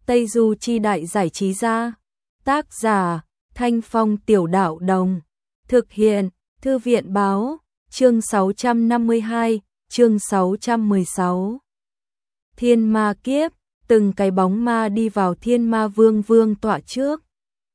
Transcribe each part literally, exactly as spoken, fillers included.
Tây Du Chi Đại Giải Trí Gia. Tác giả, Thanh Phong Tiểu Đạo Đồng. Thực hiện, Thư viện Báo. Chương sáu trăm năm mươi hai, chương sáu trăm mười sáu. Thiên Ma Kiếp, từng cái bóng ma đi vào Thiên Ma Vương vương tọa trước.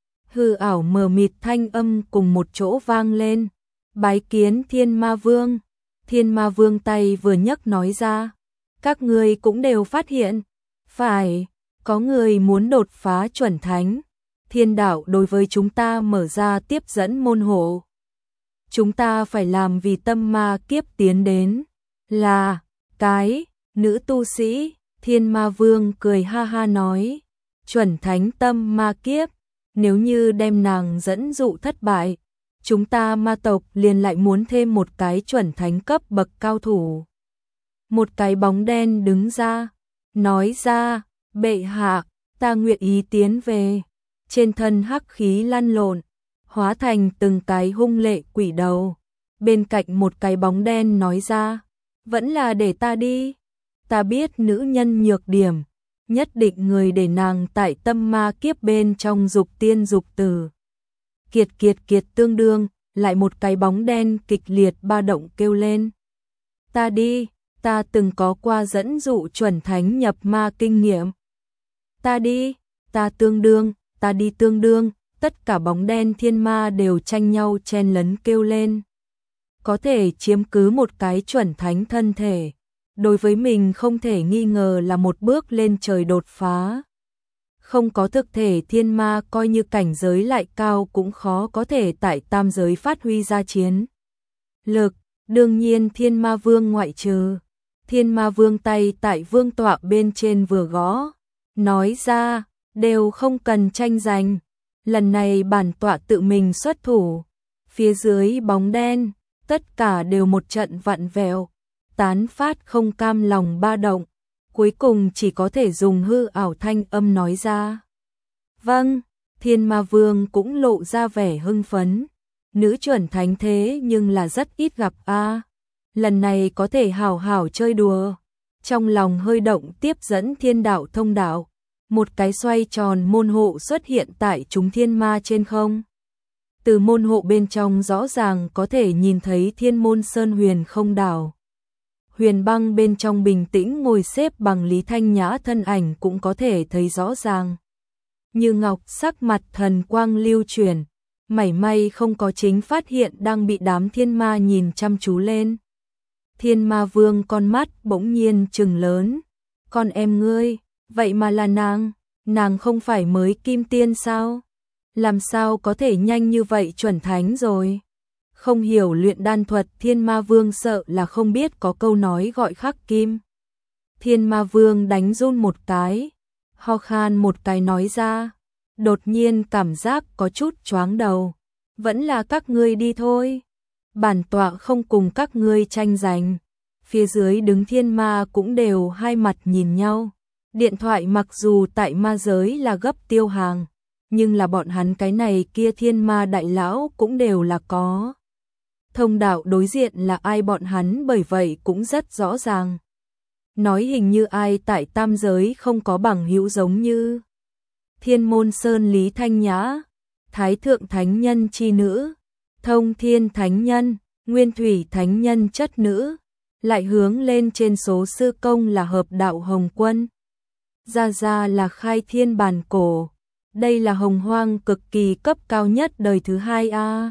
Hư ảo mờ mịt thanh âm cùng một chỗ vang lên. Bái kiến Thiên Ma Vương. Thiên Ma Vương tay vừa nhấc nói ra. Các người cũng đều phát hiện. Phải, có người muốn đột phá chuẩn thánh. Thiên đạo đối với chúng ta mở ra tiếp dẫn môn hộ. Chúng ta phải làm vì tâm ma kiếp tiến đến. Là, cái, nữ tu sĩ. Thiên Ma Vương cười ha ha nói. Chuẩn thánh tâm ma kiếp. Nếu như đem nàng dẫn dụ thất bại, chúng ta ma tộc liền lại muốn thêm một cái chuẩn thánh cấp bậc cao thủ. Một cái bóng đen đứng ra, nói ra, bệ hạ, ta nguyện ý tiến về. Trên thân hắc khí lăn lộn, hóa thành từng cái hung lệ quỷ đầu. Bên cạnh một cái bóng đen nói ra, vẫn là để ta đi. Ta biết nữ nhân nhược điểm, nhất định người để nàng tại tâm ma kiếp bên trong dục tiên dục tử. Kiệt kiệt kiệt tương đương, lại một cái bóng đen kịch liệt ba động kêu lên. Ta đi, ta từng có qua dẫn dụ chuẩn thánh nhập ma kinh nghiệm. Ta đi, ta tương đương, ta đi tương đương, tất cả bóng đen thiên ma đều tranh nhau chen lấn kêu lên. Có thể chiếm cứ một cái chuẩn thánh thân thể, đối với mình không thể nghi ngờ là một bước lên trời đột phá. Không có thực thể thiên ma coi như cảnh giới lại cao cũng khó có thể tại tam giới phát huy ra chiến lực, đương nhiên Thiên Ma Vương ngoại trừ. Thiên Ma Vương tay tại vương tọa bên trên vừa gõ, nói ra, đều không cần tranh giành, lần này bản tọa tự mình xuất thủ. Phía dưới bóng đen, tất cả đều một trận vặn vẹo, tán phát không cam lòng ba động, cuối cùng chỉ có thể dùng hư ảo thanh âm nói ra. Vâng, Thiên Ma Vương cũng lộ ra vẻ hưng phấn. Nữ chuẩn thánh thế nhưng là rất ít gặp a. Lần này có thể hào hào chơi đùa. Trong lòng hơi động tiếp dẫn thiên đạo thông đạo. Một cái xoay tròn môn hộ xuất hiện tại chúng thiên ma trên không. Từ môn hộ bên trong rõ ràng có thể nhìn thấy thiên môn sơn huyền không đảo. Huyền băng bên trong bình tĩnh ngồi xếp bằng Lý Thanh Nhã thân ảnh cũng có thể thấy rõ ràng. Như ngọc sắc mặt thần quang lưu chuyển, mảy may không có chính phát hiện đang bị đám thiên ma nhìn chăm chú lên. Thiên Ma Vương con mắt bỗng nhiên trừng lớn. Con em ngươi, vậy mà là nàng, nàng không phải mới kim tiên sao? Làm sao có thể nhanh như vậy chuẩn thánh rồi? Không hiểu luyện đan thuật Thiên Ma Vương sợ là không biết có câu nói gọi khắc kim. Thiên Ma Vương đánh run một cái, ho khan một cái nói ra, đột nhiên cảm giác có chút choáng đầu. Vẫn là các ngươi đi thôi. Bản tọa không cùng các ngươi tranh giành. Phía dưới đứng thiên ma cũng đều hai mặt nhìn nhau. Điện thoại mặc dù tại ma giới là gấp tiêu hàng, nhưng là bọn hắn cái này kia thiên ma đại lão cũng đều là có. Thông đạo đối diện là ai bọn hắn bởi vậy cũng rất rõ ràng. Nói hình như ai tại tam giới không có bằng hữu giống như Thiên Môn Sơn Lý Thanh Nhã, Thái Thượng Thánh Nhân chi nữ, Thông Thiên Thánh Nhân, Nguyên Thủy Thánh Nhân chất nữ, lại hướng lên trên số sư công là Hợp Đạo Hồng Quân. Ra ra là Khai Thiên Bàn Cổ, đây là hồng hoang cực kỳ cấp cao nhất đời thứ hai a.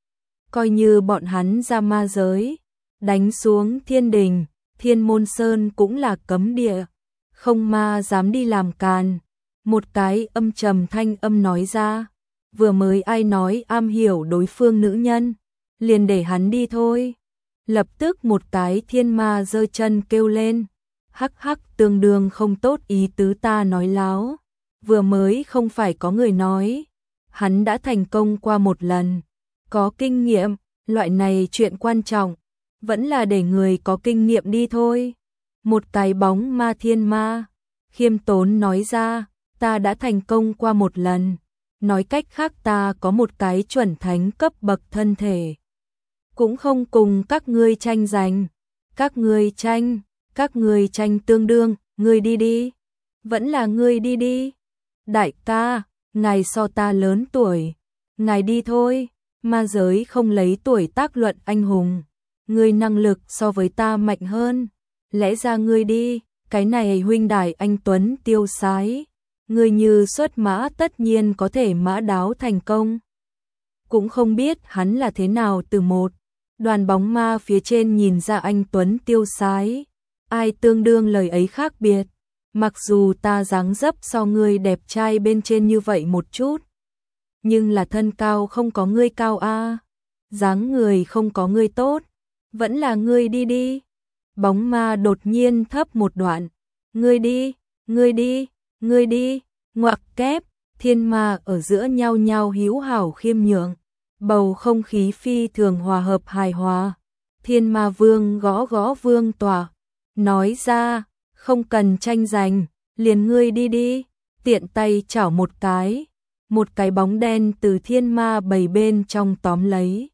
Coi như bọn hắn ra ma giới, đánh xuống thiên đình, Thiên Môn Sơn cũng là cấm địa, không ma dám đi làm càn. Một cái âm trầm thanh âm nói ra, vừa mới ai nói am hiểu đối phương nữ nhân, liền để hắn đi thôi. Lập tức một cái thiên ma giơ chân kêu lên, hắc hắc tương đương không tốt ý tứ ta nói láo. Vừa mới không phải có người nói, hắn đã thành công qua một lần, có kinh nghiệm, loại này chuyện quan trọng, vẫn là để người có kinh nghiệm đi thôi. Một cái bóng ma thiên ma, khiêm tốn nói ra, ta đã thành công qua một lần, nói cách khác ta có một cái chuẩn thánh cấp bậc thân thể. Cũng không cùng các ngươi tranh giành, các ngươi tranh, các ngươi tranh tương đương, ngươi đi đi, vẫn là ngươi đi đi, Đại ca, ngài so ta lớn tuổi, ngài đi thôi, ma giới không lấy tuổi tác luận anh hùng, ngươi năng lực so với ta mạnh hơn, lẽ ra ngươi đi, cái này huynh đài anh tuấn tiêu sái, ngươi như xuất mã tất nhiên có thể mã đáo thành công. Cũng không biết hắn là thế nào từ một đoàn bóng ma phía trên nhìn ra anh tuấn tiêu sái, ai tương đương lời ấy khác biệt, mặc dù ta dáng dấp so ngươi đẹp trai bên trên như vậy một chút, nhưng là thân cao không có ngươi cao a, dáng người không có ngươi tốt, vẫn là ngươi đi đi. Bóng ma đột nhiên thấp một đoạn, ngươi đi, ngươi đi, ngươi đi, ngoặc kép, thiên ma ở giữa nhau nhau hữu hảo khiêm nhượng, bầu không khí phi thường hòa hợp hài hòa. Thiên ma vương gõ gõ vương tòa, nói ra, không cần tranh giành, liền ngươi đi đi, tiện tay chảo một cái, một cái bóng đen từ thiên ma bầy bên trong tóm lấy.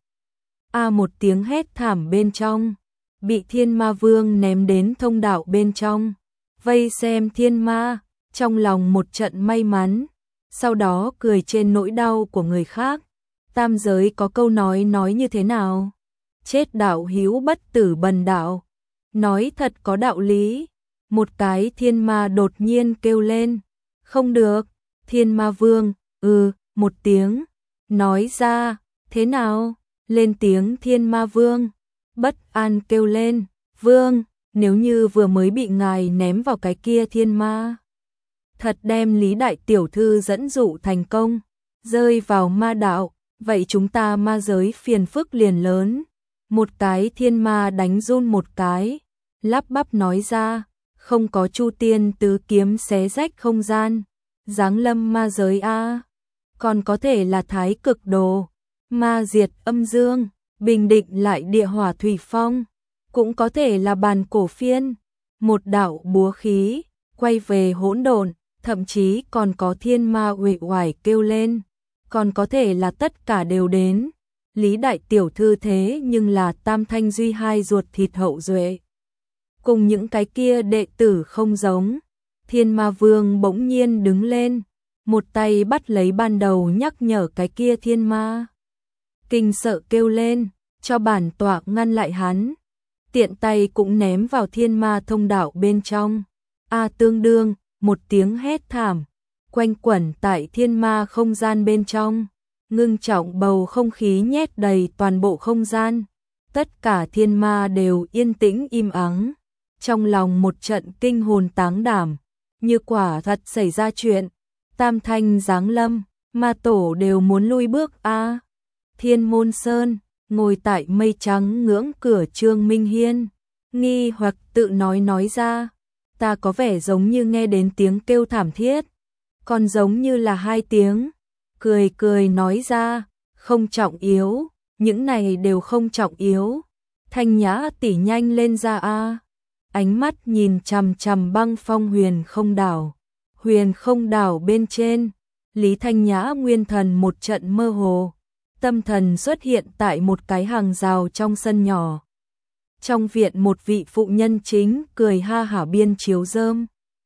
A một tiếng hét thảm bên trong, bị thiên ma vương ném đến thông đạo bên trong, vây xem thiên ma, trong lòng một trận may mắn, sau đó cười trên nỗi đau của người khác. Tam giới có câu nói nói như thế nào? Chết đạo hữu bất tử bần đạo. Nói thật có đạo lý. Một cái thiên ma đột nhiên kêu lên. Không được. Thiên ma vương, ừ, một tiếng. Nói ra, thế nào? Lên tiếng thiên ma vương. Bất an kêu lên. Vương, nếu như vừa mới bị ngài ném vào cái kia thiên ma. Thật đem Lý Đại Tiểu Thư dẫn dụ thành công. Rơi vào ma đạo. Vậy chúng ta ma giới phiền phức liền lớn. Một cái thiên ma đánh run một cái, lắp bắp nói ra, không có Chu Tiên tứ kiếm xé rách không gian, giáng lâm ma giới a, còn có thể là Thái Cực Đồ, ma diệt âm dương, bình định lại địa hỏa thủy phong, cũng có thể là bàn cổ phiên, một đạo búa khí, quay về hỗn độn, thậm chí còn có thiên ma uể oải kêu lên. Còn có thể là tất cả đều đến. Lý Đại Tiểu Thư thế nhưng là Tam Thanh Duy hai ruột thịt hậu duệ. Cùng những cái kia đệ tử không giống. Thiên Ma Vương bỗng nhiên đứng lên, một tay bắt lấy ban đầu nhắc nhở cái kia thiên ma. Kinh sợ kêu lên, cho bản tọa ngăn lại hắn. Tiện tay cũng ném vào thiên ma thông đạo bên trong. A tương đương, một tiếng hét thảm. Quanh quẩn tại thiên ma không gian bên trong, ngưng trọng bầu không khí nhét đầy toàn bộ không gian. Tất cả thiên ma đều yên tĩnh im ắng, trong lòng một trận kinh hồn táng đảm, như quả thật xảy ra chuyện. Tam Thanh giáng lâm, ma tổ đều muốn lui bước a. Thiên Môn Sơn, ngồi tại mây trắng ngưỡng cửa Trương Minh Hiên, nghi hoặc tự nói nói ra, ta có vẻ giống như nghe đến tiếng kêu thảm thiết. Còn giống như là hai tiếng, cười cười nói ra, không trọng yếu, những này đều không trọng yếu. Thanh Nhã tỷ nhanh lên ra a. Ánh mắt nhìn chằm chằm băng phong huyền không đảo. Huyền không đảo bên trên, Lý Thanh Nhã nguyên thần một trận mơ hồ, tâm thần xuất hiện tại một cái hàng rào trong sân nhỏ. Trong viện một vị phụ nhân chính cười ha hả biên chiếu rơm.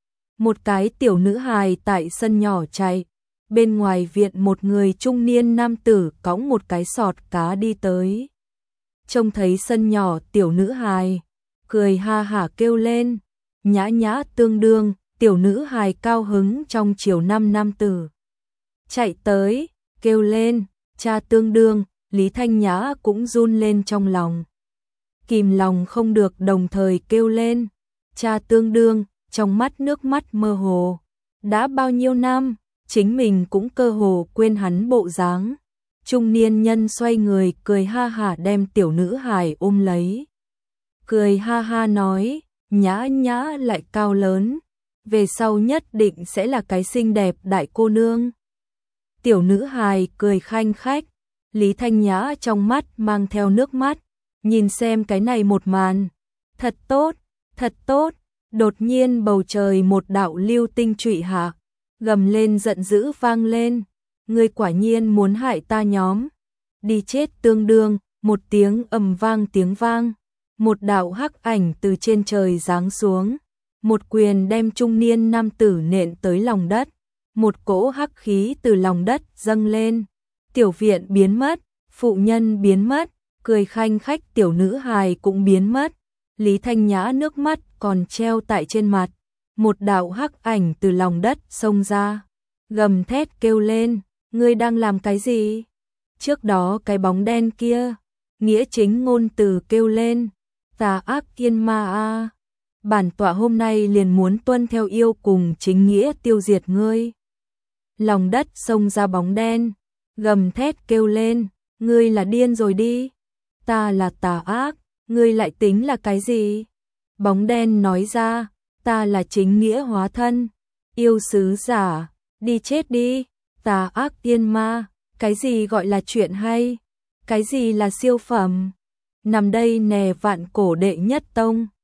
Một cái tiểu nữ hài tại sân nhỏ chạy, bên ngoài viện một người trung niên nam tử cõng một cái sọt cá đi tới. Trông thấy sân nhỏ tiểu nữ hài, cười ha hả kêu lên, nhã nhã tương đương, tiểu nữ hài cao hứng trong chiều năm nam tử. Chạy tới, kêu lên, cha tương đương, Lý Thanh Nhã cũng run lên trong lòng. Kìm lòng không được đồng thời kêu lên, cha tương đương, trong mắt nước mắt mơ hồ. Đã bao nhiêu năm, chính mình cũng cơ hồ quên hắn bộ dáng. Trung niên nhân xoay người cười ha hả đem tiểu nữ hài ôm lấy. Cười ha ha nói, nhã nhã lại cao lớn, về sau nhất định sẽ là cái xinh đẹp đại cô nương. Tiểu nữ hài cười khanh khách, Lý Thanh Nhã trong mắt mang theo nước mắt, nhìn xem cái này một màn. Thật tốt, thật tốt. Đột nhiên bầu trời một đạo lưu tinh trụy hạ, gầm lên giận dữ vang lên, ngươi quả nhiên muốn hại ta nhóm. Đi chết tương đương, một tiếng ầm vang tiếng vang, một đạo hắc ảnh từ trên trời giáng xuống, một quyền đem trung niên nam tử nện tới lòng đất, một cỗ hắc khí từ lòng đất dâng lên, tiểu viện biến mất, phụ nhân biến mất, cười khanh khách tiểu nữ hài cũng biến mất. Lý Thanh Nhã nước mắt còn treo tại trên mặt, một đạo hắc ảnh từ lòng đất xông ra, gầm thét kêu lên, ngươi đang làm cái gì? Trước đó cái bóng đen kia, nghĩa chính ngôn từ kêu lên, tà ác yên ma a, bản tọa hôm nay liền muốn tuân theo yêu cùng chính nghĩa tiêu diệt ngươi. Lòng đất xông ra bóng đen, gầm thét kêu lên, ngươi là điên rồi đi, ta là tà ác, ngươi lại tính là cái gì? Bóng đen nói ra, ta là chính nghĩa hóa thân, yêu sứ giả, đi chết đi, tà ác tiên ma, cái gì gọi là chuyện hay, cái gì là siêu phẩm, nằm đây nè vạn cổ đệ nhất tông.